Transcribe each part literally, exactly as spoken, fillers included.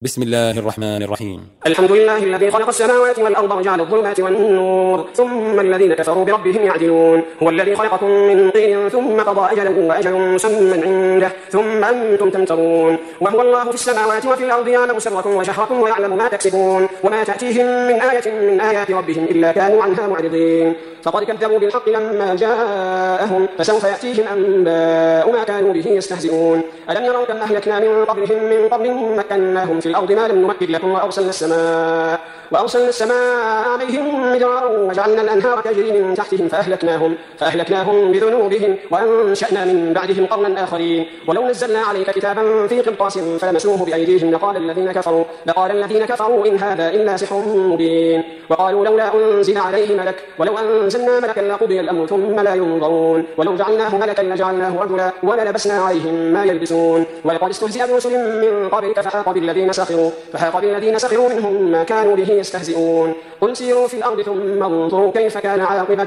بسم الله الرحمن الرحيم. الحمد لله الذي خلق السماوات والأرض وجعل الظلمات والنور ثم الذين كفروا بربهم يعدلون. هو الذي خلقكم من طين ثم قضى أجلا وأجل مسمى عنده ثم أنتم تمترون. وهو الله في السماوات وفي الأرض يعلم سركم وجهركم ويعلم ما تكسبون وما تأتيهم من آية من آيات ربهم إلا كانوا عنها معرضين. فقد كذبوا بالحق لما جاءهم فسوف يأتيهم أنباء ما كانوا به يستهزئون. ألم يروا كم أهلكنا من قبلهم من قرن مكناهم في الأرض ما لم نمكن لكم وأرسلنا السماء وأرسلنا السماء عليهم مدرارا وجعلنا الأنهار تجري من تحتهم فأهلكناهم فأهلكناهم بذنوبهم وأنشأنا من بعدهم قرنا آخرين. ولو نزلنا عليك كتابا في قرطاس فلمسوه بأيديهم لقال الذين كفروا لقال الذين كفروا إن هذا إلا سحر مبين. وقالوا لولا أنزل عليه ملك ولو أنزلنا ملكا لقضي الأمر ثم لا ينظرون ولو جعلناه ملكا لجعلناه رجلا وللبسنا عليهم ما يلبسون. ولقد استهزئ برسل من قبلك فحاق بالذين سخروا فحاق بالذين سخروا منهم ما كانوا به يستهزئون. قل سيروا في الأرض ثم انظروا كيف كان عاقبة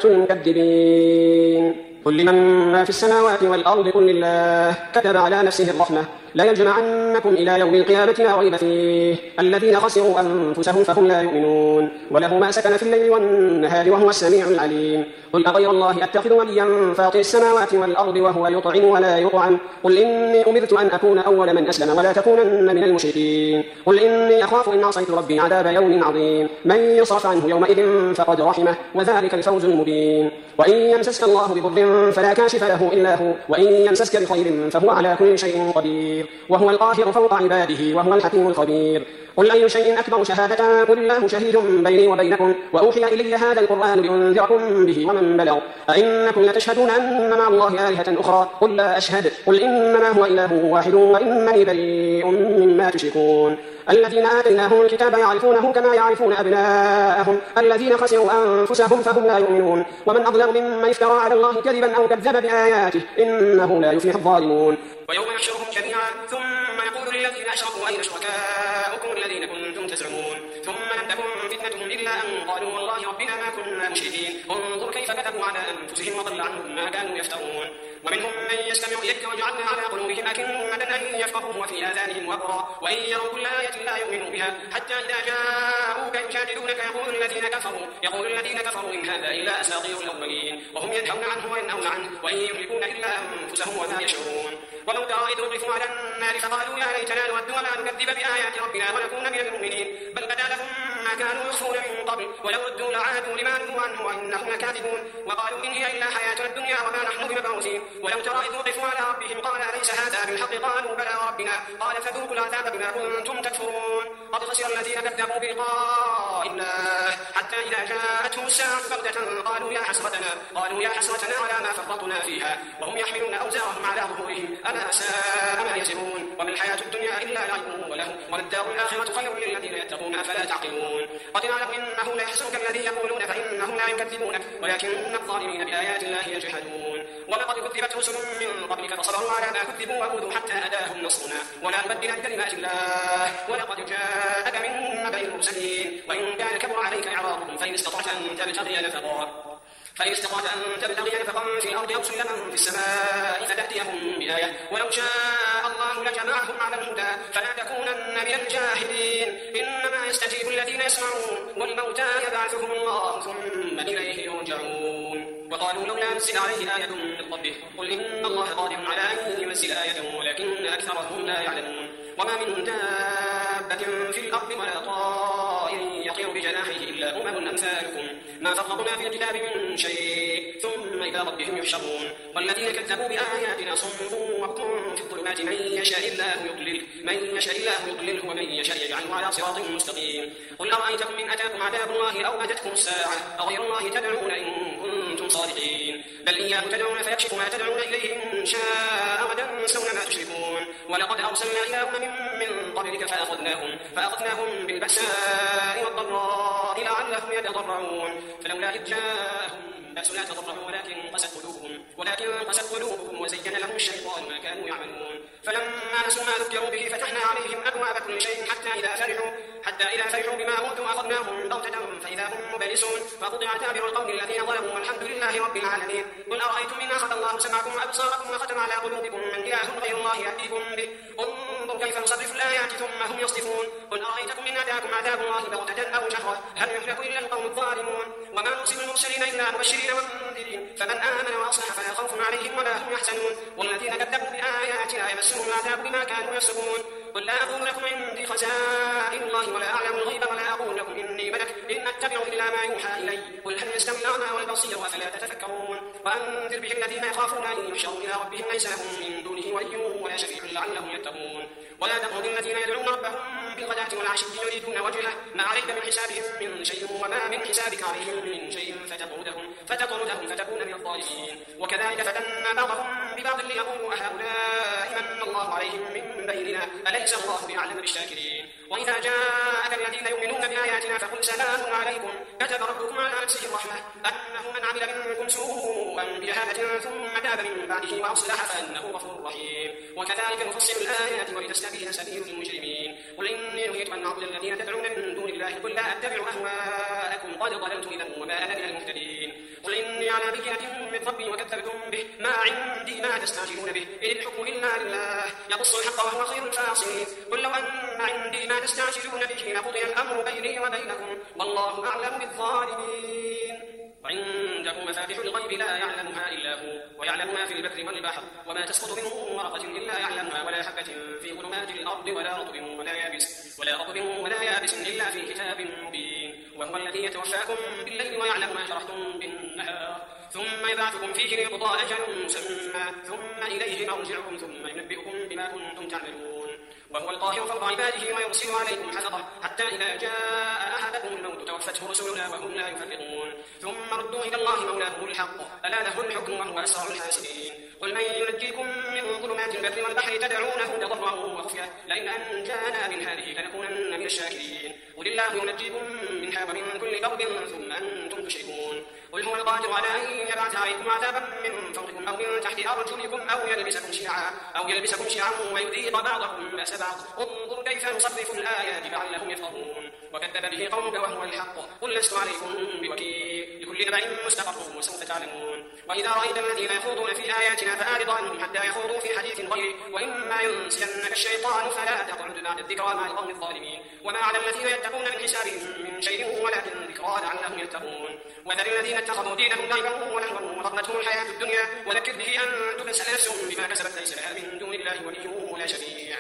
المكذبين. قل لمن ما في السماوات والأرض قل لله كتب على نفسه الرحمة لا يجمعنكم إلى يوم القيامة لا ريب فيه الذين خسروا أنفسهم فهم لا يؤمنون. وله ما سكن في الليل والنهار وهو السميع العليم. قل أغير الله أتخذ وليا فاطر السماوات والأرض وهو يطعم ولا يطعم قل إني أمرت أن أكون أول من أسلم ولا تكونن من المشركين. قل إني أخاف إن عصيت ربي عذاب يوم عظيم من يصرف عنه يومئذ فقد رحمه وذلك الفوز المبين. وإن يمسسك الله بضر فلا كاشف له إلا هو وإن يمسسك بخير فهو على كل شيء قدير وهو القاهر فوق عباده وهو الحكيم الخبير. قل أي شيء أكبر شهادة قل الله شهيد بيني وبينكم وأوحي إلي هذا القرآن لأنذركم به ومن بلغ أئنكم لتشهدون أن مع الله آلهة أخرى قل لا أشهد قل إنما هو إله واحد وإنني بريء مما تشركون. الذين آتيناهم الكتاب يعرفونه كما يعرفون أبناءهم الذين خسروا أنفسهم فهم لا يؤمنون. ومن أظلم ممن افترى على الله كذبا أو كذب بآياته إنه لا يفلح الظالمون. ويوم يحشرهم جميعا ثم يقول للذين أشركوا أين شركاؤكم الذين كنتم تزعمون ثم لم تكن فتنتهم إلا أن قالوا والله ربنا ما كنا مشركين انظر كيف كذبوا على أنفسهم وضل عنهم ما كانوا يفترون. ومنهم من يستمع إليك وجعلنا على قلوبهم أكنة أن يفقهوا وفي آذانهم وقرا وإن يروا كل آية لا يؤمنوا بها حتى إذا جاءوك يجادلونك يقول الذين كفروا يقول الذين كفروا إن هذا إلا أساطير الأولين وهم ينهون عنه وينهون عنه وإن يملكون إلا أنفسهم وما يشعرون. ولو ترى إذ وقفوا على النار فقالوا يا ليتنا نرد ولا نكذب بآيات ربنا ونكون من المؤمنين بل بدا لهم ما كانوا يخفون من قبل ولو ردوا لعادوا لما نهوا عنه وإنهم لكاذبون. وقالوا إن هي إلا حياتنا الدنيا وما نحن بمبعوثين. ولو ترى إذ وقفوا على ربهم قال أليس هذا بالحق قالوا بلى ربنا قال فذوقوا العذاب بما كنتم تكفرون. قد خسر الذين كذبوا بلقاء الله حتى إذا جاءتهم الساعة بغتة قالوا يا حسرتنا قالوا يا حسرتنا على ما فرطنا فيها وهم يحملون أوزارهم على ظهورهم ألا ساء ما يزرون. وما الحياة الدنيا إلا لعب وله وللدار الآخرة خير للذين يتقون أفلا تعقلون. قد نعلم إنه لا يحزنك الذي يقولون فإنهم لا يكذبونك ولكن الظالمين بآيات الله يجحدون. ولقد كذبت رسل من قبلك فصبروا على ما كذبوا وأوذوا حتى أتاهم نصرنا ولا نبدل كلمات الله ولقد جاءك من نبأ المرسلين. وإن كان كبر عليك إعراضهم فإن استطعت أن تبتغي نفقا فإن استطعت أن تبتغي نفقا في الأرض أو سلما في السماء فتأتيهم بآية ولو شاء الله لجمعهم على الهدى فلا تكونن من الجاهلين. إنما يستجيب الذين يسمعون والموتى يبعثهم الله ثم إليه يرجعون. وقالوا لولا نزل عليه آية من ربه قل إن الله قادر على أن ينزل آية ولكن أكثرهم لا يعلمون. وما من دابة في الأرض ولا طائر يطير بجناحه إلا أمم أمثالكم ما فرطنا في الكتاب من شيء ثم إلى ربهم يحشرون. والذين كذبوا بآياتنا صم وبكم في الظلمات من يشاء الله يضلله من يشاء الله يضلله ومن يشاء يجعله على صراط مستقيم. قل أرأيتكم إن أتاكم عذاب الله أو أتتكم الساعة أغير الله تدعون إن كنتم صادقين بل إياه تدعون فيكشف ما تدعون إليه إن شاء وتنسون ما تشركون. ولقد أرسلنا إلى أمم من قبلك فأخذناهم فأخذناهم بالبأساء والضراء لعلهم يتضرعون فلولا إذ جاءهم بأسنا تضرعوا ولكن قست قلوبهم ولكن قست قلوبهم وزين لهم الشيطان ما كانوا يعملون. فلما نسوا ما ذكروا به فتحنا عليهم أبواب كل شيء حتى إذا فرحوا حتى إذا فرحوا بما أوتوا أخذناهم بغتة فإذا هم مبلسون فقطع دابر القوم الذين ظلموا والحمد لله رب العالمين. قل أرأيتم إن أخذ الله سمعكم وأبصاركم وختم على قلوبكم من إله غير الله يأتيكم به انظر كيف نصرف الآيات ثم هم يصدفون قل أرأيتكم إن أتاكم عذاب الله بغتة أو جهرة هل يهلك إلا القوم الظالمون وما نرسل المرسلين إلا مبشرين ومنذرين فمن آمن وأصلح فلا خوف عليهم ولا هم يحزنون والذين كذبوا بآياتنا يمسهم العذاب بما كانوا يفسقون قل لا أقول لكم عندي خزائن الله ولا أعلم الغيب ولا أقول لكم إني ملك إن أتبع إلا ما يوحى إلي قل هل يستوي الأعمى والبصير أفلا تتفكرون وأنذر به الذين يخافون أن يحشروا إلى ربهم ليس لهم من دونه ولي ولا شفيع لعلهم يتقون ولا تطرد الذين يدعون ربهم بالغداة والعشي يريدون وجهه ما عليك من حسابهم من شيء وما من حسابك عليهم من شيء فتطردهم فتطردهم فتكون من الظالمين وكذلك فتنا بعضهم ببعض ليقولوا أهؤلاء من الله عليهم من بيننا أليس الله بأعلم بالشاكرين وإذا جاءك الذين يؤمنون بآياتنا فقل سلام عليكم كتب ربكم على نفسه الرحمة أنه من عمل منكم سوءا بجهالة ثم تاب من بعده وأصلح فأنه غفور رحيم وكذلك نفصل الآيات ولتستبين سبيل المجرمين قل إني نهيت أن أعبد الذين تدعون من دون الله قل لا أتبع أهواءكم قد ضللت إذا وما أنا من المهتدين قل إني على بينة من ربي وكذبتم به ما عندي ما تستعجلون به إن الحكم إلا لله يقص الحق وهو خير الفاصلين قل لو أن عندي ما تستعجلون به لقضي الأمر بيني وبينكم والله أعلم بالظالمين وعنده مفاتح الغيب لا يعلمها إلا هو ويعلم ما في البر والبحر وما تسقط من ورقة إلا يعلمها ولا حبة في ظلمات الأرض ولا رطب ولا يابس ولا رطب ولا يابس إلا في كتاب مبين وهو الذي يتوفاكم بالليل ويعلم ما جرحتم بالنهار ثم يبعثكم فيه ليقضى أجل مسمى ثم إليه مرجعكم ثم ينبئكم بما كنتم تعملون وهو القاهر فوق عباده ويرسل عليكم حفظه حتى إذا جاء أحدكم الموت توفته رسلنا وهم لا يفرطون ثم ردوا إلى الله مولاهم الحق ألا له الحكم وهو أسرع الحاسبين قل من ينجيكم من ظلمات البر والبحر تدعونه تضرعا وخفيا لئن أنجانا من هذه لنكونن من الشاكرين قل الله ينجيكم منها ومن كل كرب ثم أنتم تشركون قل هو القادر على أن يبعث عليكم عذابا من فوقكم أو من تحت أرجلكم أو يلبسكم شيعا أو يلبسكم شيعا ويذيق بعضكم بأس بعض انظر كيف نصرف الآيات لعلهم يفقهون وكذب به قومك وهو الحق قل لست عليكم بوكيل لكل نبأ مستقر وسوف تعلمون وإذا رأيت الذين يخوضون في آياتنا فأعرض عنهم حتى يخوضوا في حديث غيره وإما ينسينك الشيطان فلا تقعد بعد الذكرى مع القوم الظالمين وما على الذين يتقون من حسابهم من شيء ولكن ذكرى لعلهم يتقون وذر الذين اتخذوا دينهم لعبا ولهوا وغرتهم الحياة الدنيا وذكر به أن تبسل نفسهم بما كسبت ليس لها من دون الله ولي ولا شفيع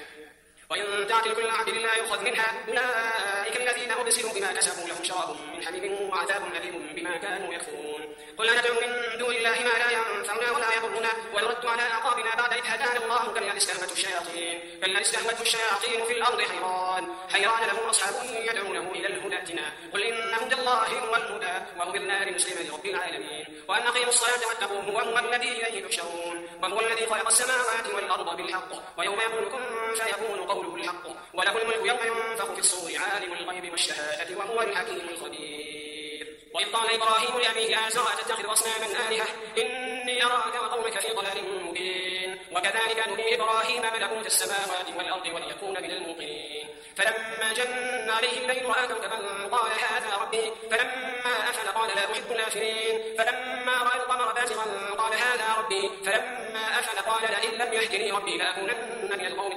وإن تعتل كل عبد لا يؤخذ منها أولئك الذين أبسلوا بما كسبوا لهم شراب من حميم وعذاب أليم بما كانوا يكفرون قل ندعو من دون الله ما لا ينفعنا ولا يضرنا ونرد على أعقابنا بعد إذ هدانا الله كالذي استهوته الشياطين كالذي استهوته الشياطين في الأرض حيران حيران له أصحاب يدعونه إلى الهدى ائتنا قل إن هدى الله هو الهدى وأمرنا لنسلم لرب العالمين وأن أقيموا الصلاة واتقوه وهو الذي إليه تحشرون وهو الذي خلق السماوات والأرض بالحق ويوم يقول كن فيكون قوله الحق وله الملك يوم ينفخ في الصور عالم الغيب والشهادة وهو الحكيم الخبير وإذ قال إبراهيم لأبيه آزر أتتخذ أصناما آلهة إني أراك وقومك في ضلال مبين وكذلك نري إبراهيم ملكوت السماوات والأرض وليكون من الموقنين فلما جن عليه الليل رأى كوكبا قال هذا ربي فلما أفل قال لا أحب الآفلين فلما رأى القمر بازغا قال هذا ربي فلما أفل قال لئن لم يهدني ربي لأكونن من القوم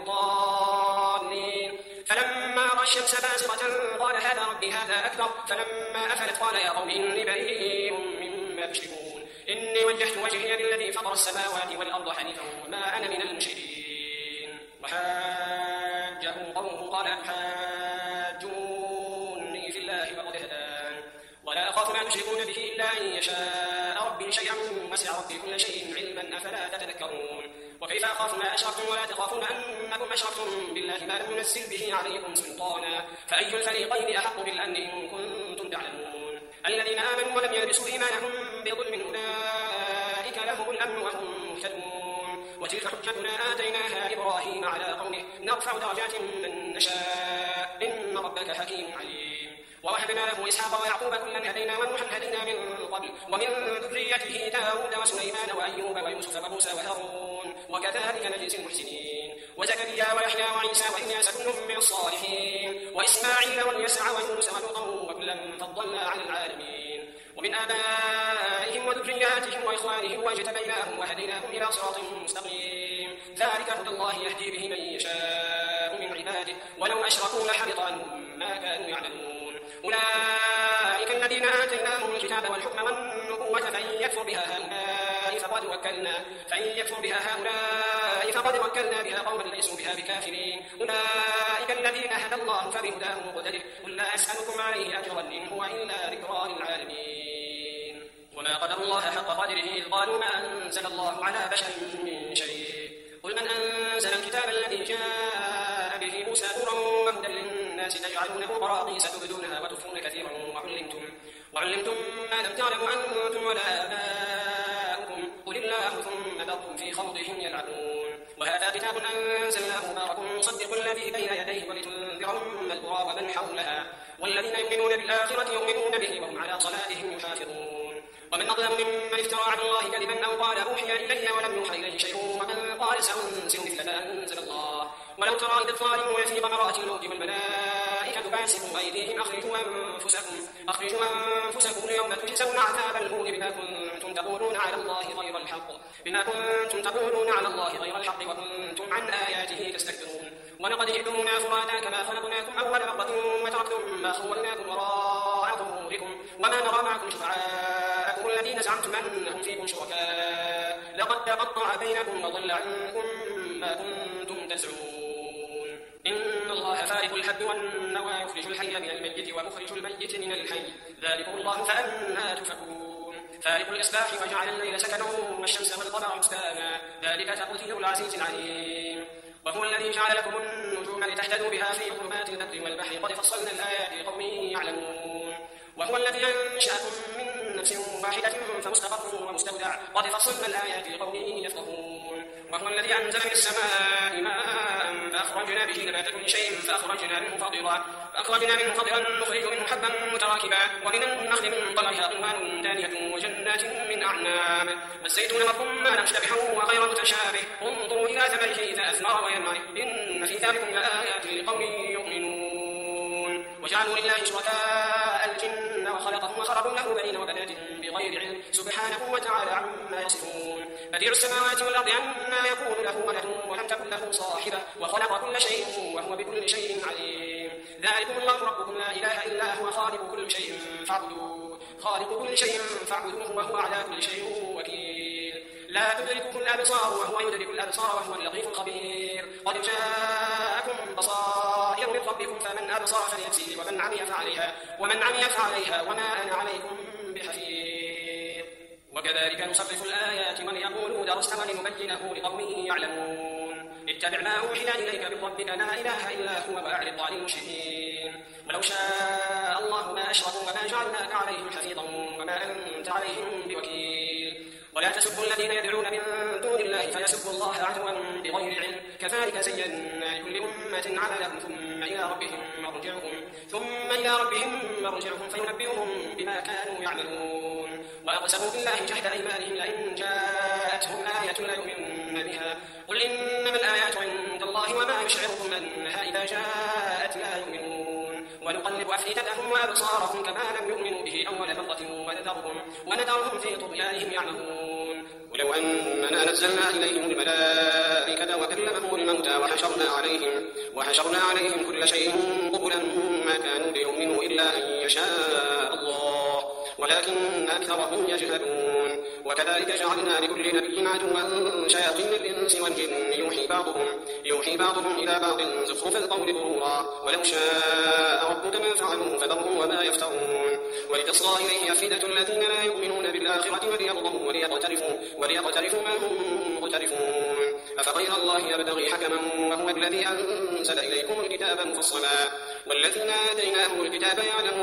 الضالين فلما رأى الشمس بازغة قال هذا ربي هذا أكبر فلما أفلت قال يا قوم إني بريء مما تشركون إني وجهت وجهي للذي فطر السماوات والأرض حنيفا وما أنا من المشركين وحاجه قومه قال حاجوني في الله وقد هدان ولا أخاف ما تشركون به إلا أن يشاء ربي شيئا وسع ربي كل شيء علما أفلا تتذكرون وكيف أخاف ما أشركتم ولا تخافون أنكم أشركتم بالله ما لم ينزل به عليكم سلطانا فأي الفريقين أحق بالأمن إن كنتم تعلمون الذين آمنوا ولم يلبسوا إيمانهم بظلم أولئك لهم الأمن وهم مهتدون وتلك حجتنا آتيناها إبراهيم على قومه نرفع درجات من نشاء إن ربك حكيم عليم ووهبنا له إسحاق ويعقوب كلا هدينا ونوحا هدينا من قبل ومن ذريته داود وسليمان وأيوب ويوسف وموسى وهارون وكذلك نجزي المحسنين وزكريا ويحيى وعيسى وإلياس كل من الصالحين وإسماعيل واليسع ويونس ولوطا وكلا فضلنا على العالمين ومن آبائهم وذرياتهم وإخوانهم واجتبيناهم وهديناهم إلى صراط مستقيم ذلك هدى الله يهدي به من يشاء من عباده ولو أشركوا لحبط عنهم ما كانوا يعملون. أولئك الذين آتيناهم الكتاب والحكم والنبوة فإن يكفر بها هؤلاء فقد وكلنا فإن يكفر بها هؤلاء فقد وكلنا بها قوما ليسوا بها بكافرين. أولئك الذين هدى الله فبهداه مقتده. قل لا أسألكم عليه أجرا إن هو إلا ذكرى للعالمين. وما قدر الله حق قدره إذ قالوا ما أنزل الله على بشر من شيء. قل من أنزل الكتاب الذي جاء به موسى نورا وهدى للناس تجعلونه قراطيس تبدونها وتخفون كثيرا وعلمتم, وعلمتم ما لم تعلموا أنتم ولا آباؤكم قل الله ثم ذرهم في خوضهم يلعبون. وهذا كتاب أنزلناه مبارك مصدق الذي بين يديه ولتنذر أم القرى ومن حولها والذين يؤمنون بالآخرة يؤمنون به وهم على صلاتهم يحافظون. ومن أظلم ممن افترى على الله كذبا أو قال أوحي إلي ولم يوحى إليه شيء ومن قال سأنزل مثل ما أنزل الله. ولو ترى إذ الظالمون في غمرات الموت والملائكة باسطوا أيديهم أخرجوا أنفسكم أخرجوا أنفسكم اليوم تجزون عذاب الهون بما كنتم تقولون على الله غير الحق بما كنتم تقولون على الله غير الحق وكنتم عن آياته تستكبرون. ولقد جئتمونا فرادا كما خلقناكم أول مرة وتركتم ما خولناكم وراء ظهوركم وما نرى معكم شفعاءكم الذين زعمتم أنهم فيكم شركاء لقد تقطع بينكم وضل عنكم ما كنتم تزعمون. إن الله فارق الحب والنوى يخرج الحي من الميت ومخرج الميت من الحي ذلكم الله فأنى تؤفكون. فارق الإصباح وجعل الليل سكنا والشمس والقمر حسبانا ذلك تقدير العزيز العليم. وهو الذي جعل لكم النجوم لتهتدوا بها في ظلمات البر والبحر قد فصلنا الآيات لقوم يعلمون. وهو الذي أنشأكم من نفس واحدة فمستقر ومستودع قد فصلنا الآيات لقوم يفقهون. وهو الذي أنزل من السماء ماء فأخرجنا به نبات كل شيء فأخرجنا منه خضرا فأخرجنا منه خضرا نخرج منه حبا متراكبا ومن النخل من طلعها قنوان دانية وجنات من أعناب والزيتون والرمان مشتبها وغير متشابه انظروا إلى ثمره إذا أثمر وينعم إن في ذلكم لآيات لقوم يؤمنون. وجعلوا لله شركاء الجن وخلقهم وخرقوا له بنين وبنات بغير علم سبحانه وتعالى عما يصفون. بديع السماوات والأرض عما يكون له ولد ولم تكن له صاحبة وخلق كل شيء وهو بكل شيء عليم. ذلكم الله ربكم لا إله إلا هو خالق كل شيء فاعبدوه خالق كل شيء فاعبدوه وهو على كل شيء وكيل. لا تدركه الأبصار وهو يدرك الأبصار وهو اللطيف الخبير. قد جاءكم بصائر من ربكم فمن أبصر فلينفسه ومن عمي فعليها ومن عمي فعليها وما أنا عليكم بحفيظ. وكذلك نصرف الآيات وليقولوا درست ولنبينه لقوم يعلمون. اتبع ما أوحي إليك من ربك لا إله إلا هو وأعرض عن المشركين. ولو شاء الله ما أشركوا وما جعلناك عليهم حفيظا وما أنت عليهم بوكيل. ولا تسبوا الذين يدعون من دون الله فيسبوا الله عدوا بغير علم كذلك زينا لكل أمة عملهم ثم إلى ربهم مرجعهم ثم إلى ربهم مرجعهم فينبئهم بما كانوا يعملون. وأقسموا بالله جهد أيمانهم لئن جاءتهم آية ليؤمنن بها قل إنما الآيات عند الله وما يشعركم أنها إذا جاءت لا يؤمنون. ونقلب أفئدتهم وأبصارهم كما لم يؤمنوا به أول مرة ونذرهم, ونذرهم في طغيانهم يعمهون. ولو أننا نزلنا إليهم الملائكة وكلمهم الموتى وحشرنا عليهم, وحشرنا عليهم كل شيء قبلا ما كانوا ليؤمنوا إلا أن يشاء الله ولكن أكثرهم يجهلون. وكذلك جعلنا لكل نبي عدوا شياطين الإنس والجن يوحي بعضهم, يوحي بعضهم إلى بعض زخرف القول غرورا ولو شاء ربك ما فعلوه فذرهم وما يفترون. ولتصغى إليه أفئدة الذين لا يؤمنون بالآخرة وليرضوا وليقترفوا, وليقترفوا ما هم مقترفون. أفغير الله يبتغي حكما وهو الذي أنزل إليكم الكتاب مفصلا والذين آتيناهم الكتاب يعلمون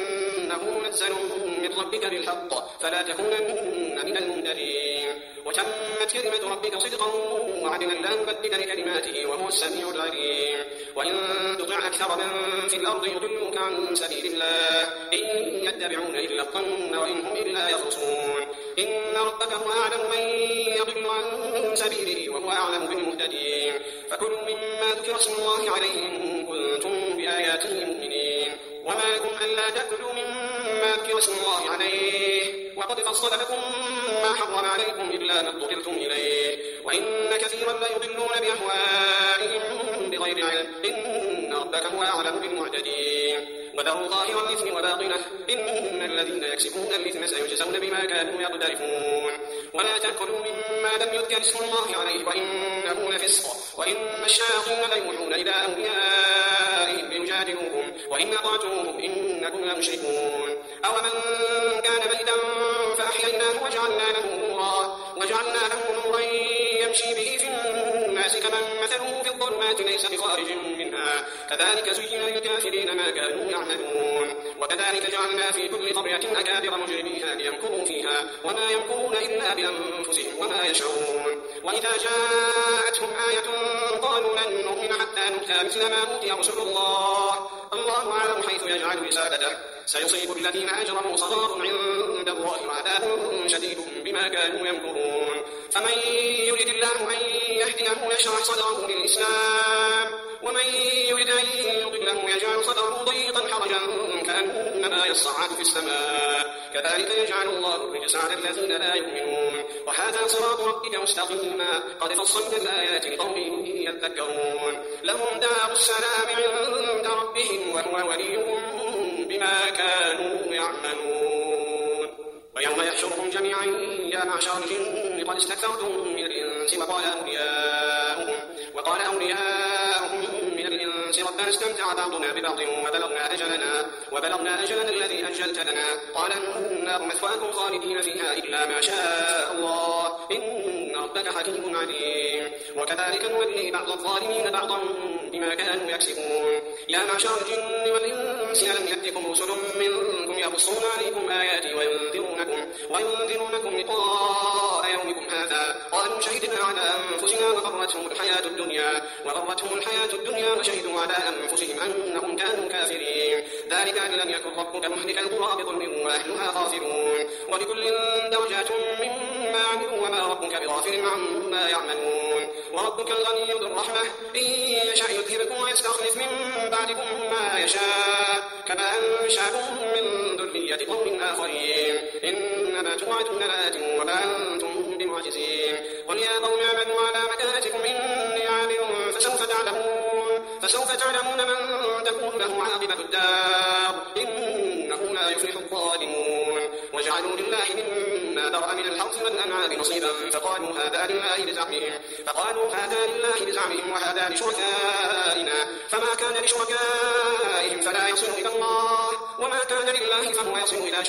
أنه منزل من ربك بالحق فلا تكونن من الممترين. وتمت كلمة ربك صدقا وعدلا لا مبدل لكلماته وهو السميع العليم. وإن تطع أكثر من في الأرض يضلوك عن سبيل الله إن يتبعون إلا الظن وإن هم إلا يخرصون. إن ربك هو أعلم من يضل عن سبيله وهو أعلم بالمهتدين. فكلوا مما ذكر اسم الله عليه إن كنتم بآياته مؤمنين. وما لكم ألا تأكلوا مما ذكر اسم الله عليه وقد فصل لكم ما حرم عليكم إلا ما اضطررتم إليه وإن كثيرا ليضلون بأهوائهم بغير علم إن ربك هو أعلم بالمعتدين وذروا ظاهر الإثم وباطنه إن الذين يكسبون الإثم سيجزون بما كانوا يقترفون ولا تأكلوا مما لم يذكر اسم الله عليه وإنه لفسق وإن الشياطين ليوحون إلى أوليائهم ليجادلوكم وإن أطعتموهم إنكم لمشركون أومن كان ميتا فأحييناه وجعلنا له نورا وجعلنا له نورا يمشي به في الناس كمن مثله في الظلمات ليس بخارج منها كذلك زين للكافرين ما كانوا يعملون وكذلك جعلنا في كل قرية أكابر مجرميها ليمكروا فيها وما يمكرون إلا بأنفسهم وما يشعرون وإذا جاءتهم آية قالوا لن نؤمن حتى نؤتى مثل ما أوتي رسل الله الله أعلم حيث يجعل رسالته سيصيب الذين أجرموا صغار عند الله وعذاب شديد بما كانوا يمكرون فمن يرد الله أن يهديه يشرح صدره للإسلام ومن يرد أن يضله يجعل صدره ضيقا حرجا كأنما يصعد في السماء كذلك يجعل الله الرجس على الذين لا يؤمنون وهذا صراط ربك مستقيما قد فصلنا الآيات لقوم يذكرون لهم دار السلام عند ربهم وهو وليهم بما كانوا يعملون ويوم يحشرهم جميعا يا معشر الجن قد استكثرتم من الإنس وقال أولياؤهم وقال أولياؤهم من الإنس ربنا استمتع بعضنا ببعض وبلغنا أجلنا وبلغنا أجلنا الذي أجلت لنا قال النار مثواكم خالدين فيها إلا ما شاء الله إن ربك حكيم عليم وكذلك نولي بعض الظالمين بعضا بما كانوا يكسبون يا معشر الجن والإنس ألم يأتكم رسل منكم يقصون عليكم آياتي وينذرونكم وينذرونكم لقاء يومكم هذا قالوا شهدنا على أنفسنا وغرتهم الحياة الدنيا وغرتهم الحياة الدنيا وشهدوا على أنفسهم أنهم كانوا كافرين ذلك أن لم يكن ربك مهلك القرى بظلم وأهلها غافلون ولكل درجات مما عملوا وما ربك بغافل عما يعملون وربك الغني ذو الرحمة إن يشاء يذهبكم ويستخلف من بعدكم ما يشاء كما أنشأكم من ذرية قوم آخرين إنما توعدون لآت وما أنتم بمعجزين قل يا قوم اعملوا على مكانتكم إني عامل فسوف تعلمون فسوف تعلمون من تكون له عاقبة الدار إنه لا يفلح الظالمون وجعلوا لله مما ذرأ من الحرث والأنعام نصيبا فقالوا هذا لله بزعمهم فقالوا هذا لله بزعمهم وهذا لشركائنا فما كان لشركائهم فلا يصل إلى الله وما كان لله فهو يصل إلى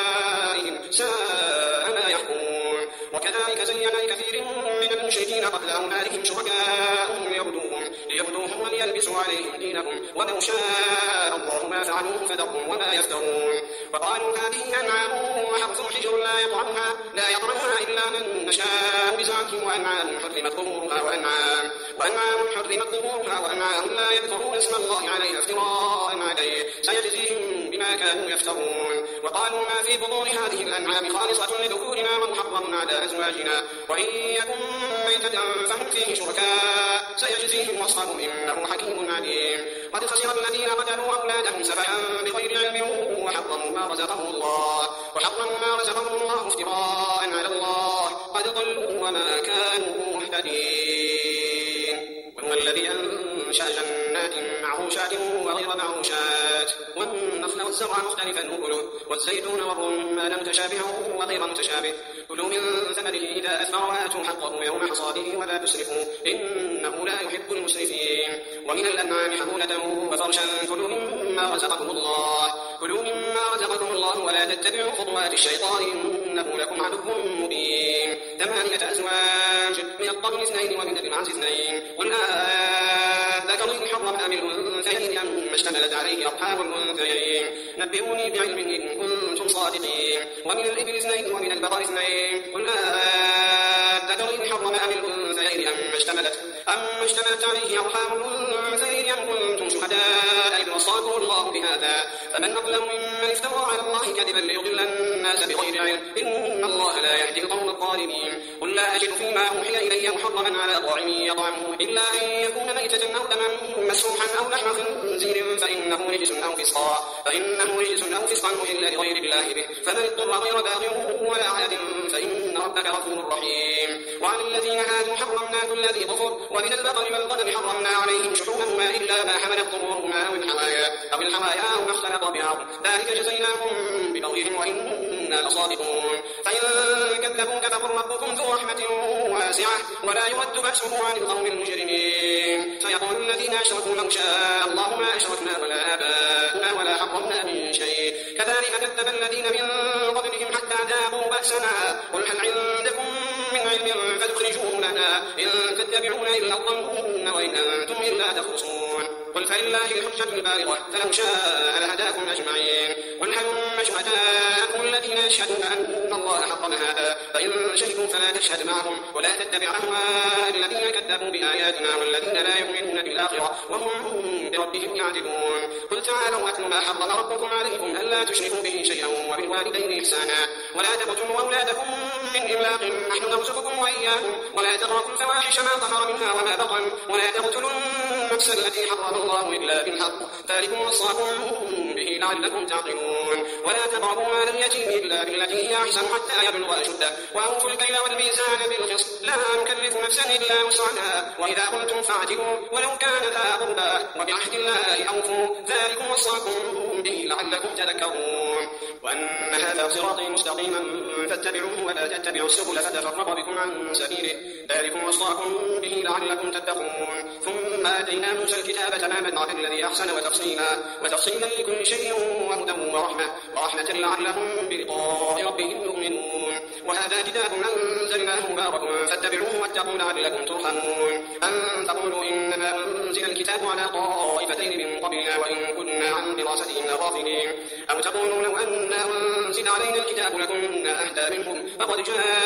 شركائهم ساء ما يحكمون وكذلك زين لكثير من المشركين قتل أولادهم شركاءهم ليردوهم ليردوهم وليلبسوا عليهم دينهم ولو شاء الله ما فعلوه فذرهم وما يفترون وقالوا هذه أنعام وحرث حجر لا يطعمها لا يطعمها إلا من نشاء بزعمهم وأنعام حرمت ظهورها وأنعام وأنعام حرمت ظهورها وأنعام لا يذكرون اسم الله عليها افتراء عليه سيجزيهم بما كانوا يفترون وقالوا ما في بطون هذه الأنعام خالصة لذكورنا ومحرم على أزواجنا وإن يكن ميتة فهم فيه شركاء سيجزيهم وصفهم إنه حكيم عليم قد خسر الذين قتلوا أولادهم سفها بغير علم وحرموا ما رزقهم الله وحرموا ما رزقهم الله افتراء على الله قد ضلوا وما كانوا مهتدين وهو الذي أنشأ جنات معروشات وغير معروشات والنخل والزرع مختلفا أكله والزيتون والرمان متشابها وغير متشابه كلوا من ثمره إذا أثمر وآتوا حقه يوم حصاده ولا تسرفوا إنه لا يحب المسرفين ومن الأنعام حمولة وفرشا كلوا مما رزقكم الله كلوا مما رزقكم الله ولا تتبعوا خطوات الشيطان إنه لكم عدو مبين ثمانية أزواج من الضأن اثنين ومن المعز اثنين قل أذكرين حرم أم الأنثيين أم اشتملت عليه أرحام الأنثيين نبئوني بعلم إن كنتم صادقين ومن الإبل اثنين ومن البقر اثنين قل أذكرين حرم أم الأنثيين أم اشتملت أم اشتملت عليه أرحام الأنثيين أم كنتم شهداء إذ وصاكم الله بهذا فمن أظلم ممن افترى على الله كذبا ليضل الناس بغير علم إن الله لا يهدي القوم الظالمين قل لا أجد فيما أوحي إلي محرما على طاعم يطعمه إلا أن يكون ميتة أو دما مسفوحا أو لحم خنزير فإنه رجس أو فسقا فإنه رجس أو فسقا أهل لغير الله به فمن اضطر غير باغ ولا عاد فإن ربك غفور رحيم وعلى الذين هادوا حرمنا كل ذي ظفر ومن البقر والغنم حرمنا عليهم شحومهما إلا ما حملت ظهورهما أو الحوايا أو الحوايا أو ما اختلط بعض ذلك جزيناهم ببغيهم وإنا لصادقون فإن كذبوك فقل ربكم ذو رحمة واسعة ولا يرد بأسه عن القوم المجرمين سيقول الذين أشركوا لو شاء الله ما أشركنا ولا آباؤنا ولا حرمنا من شيء كذلك كذب الذين من قبلهم حتى ذاقوا بأسنا قل هل عندكم من علم فاخرجوه لنا إن تتبعون إلا الظن وإن أنتم إلا تخرصون قل فلله الحجة البالغة فلو شاء لهداكم أجمعين قل هلم شهداءكم الذين يشهدون أن الله حرم هذا فإن شهدوا فلا تشهد معهم ولا تتبع أهواء الذين كذبوا بآياتنا والذين لا يؤمنون بالآخرة وهم بربهم يعدلون قل تعالوا أتل ما حرم ربكم عليكم ألا تشركوا به شيئا وبالوالدين إحسانا ولا تقتلوا أولادكم من إملاق نحن نرزقكم وإياكم ولا تقربوا الفواحش ما ظهر منها وما بطن ولا تقتلوا النفس التي حرم الله إلا بالحق ذلكم وصاكم به لعلكم تعقلون ولا تقربوا مال اليتيم إلا بالتي هي أحسن حتى يبلغ أشده وأوفوا الكيل والميزان بالقسط لا نكلف نفسا إلا وسعها وإذا قلتم فاعدلوا ولو كان ذا قربى وبعهد الله أوفوا ذلكم وصاكم به لعلكم تذكرون وأن هذا صراطي مستقيما فاتبعوه ولا تتبعوا السبل فتفرق بكم عن سبيله ذلكم وصاكم به لعلكم تتقون ثم آتينا موسى الكتاب تماما على الذي أحسن وتفصيلا وتفصيلا لكل شيء وهدى ورحمة ورحمة لعلهم بلقاء ربهم يؤمنون وهذا كتاب أنزلناه مبارك فاتبعوه واتقوا لعلكم ترحمون أن تقولوا إنما أنزل الكتاب على طائفتين من قبلنا وإن كنا عن دراستهم غافلين أو تقولوا لو أن أنزل علينا الكتاب لكنا أهدى منهم فقد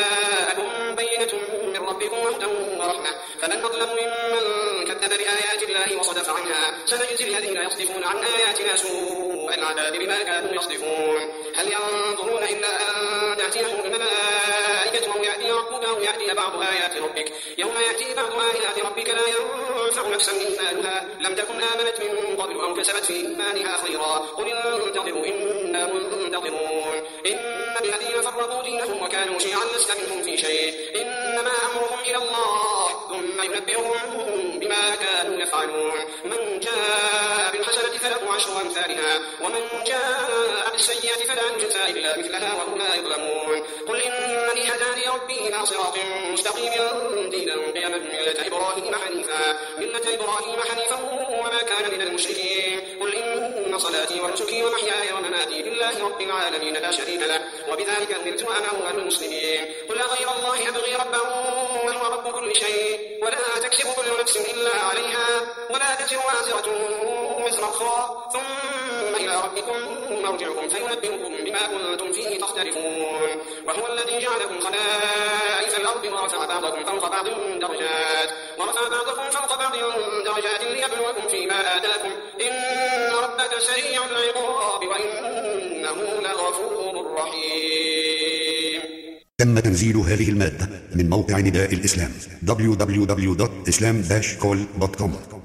جاءكم بينة من ربكم وهدى ورحمة فمن أظلم ممن كذب بآيات الله وصدف عنها سنجزي الذين يصدفون عن آياتنا سوء العذاب بما كانوا يصدفون هل ينظرون إلا أن تأتيهم الملائكة أو يأتي ربك أو يأتي بعض آيات ربك يوم يأتي بعض آيات ربك لا ينفع نفسا إيمانها لم تكن آمنت من قبل أو كسبت في إيمانها خيرا قل انتظروا إنا منتظرون إن الذين فرقوا دينهم وكانوا شيعا لست منهم في شيء إنما أمرهم إلى الله ثم ينبئهم بما كانوا يفعلون من جاء بالحسنة فله عشر أمثالها ومن جاء بالسيئة فلا يجزى إلا مثلها وهم لا يظلمون قل إنني هداني ربي إلى صراط مستقيم دينا قيما ملة إبراهيم حنيفا ملة إبراهيم حنيفا وما كان من المشركين قل إن صلاتي ونسكي ومحياي ومماتي لله رب العالمين لا شريك له وبذلك أمرت وأنا أول المسلمين قل غير الله أبغي ربا وهو رب كل شيء ولا تكسب كل نفس إلا عليها ولا تزر وازرة وزر أخرى ثم إلى ربكم مرجعكم فينبئكم بما كنتم فيه تختلفون وهو الذي جعلكم خلائف الأرض ورفع بعضكم فوق بعض درجات ورفع بعضكم فوق بعض درجات ليبلوكم فيما آتاكم إن ربك سريع العقاب وإنه لغفور رحيم. تم تنزيل هذه المادة من موقع نداء الإسلام دبليو دبليو دبليو دوت إسلام داش كول دوت كوم.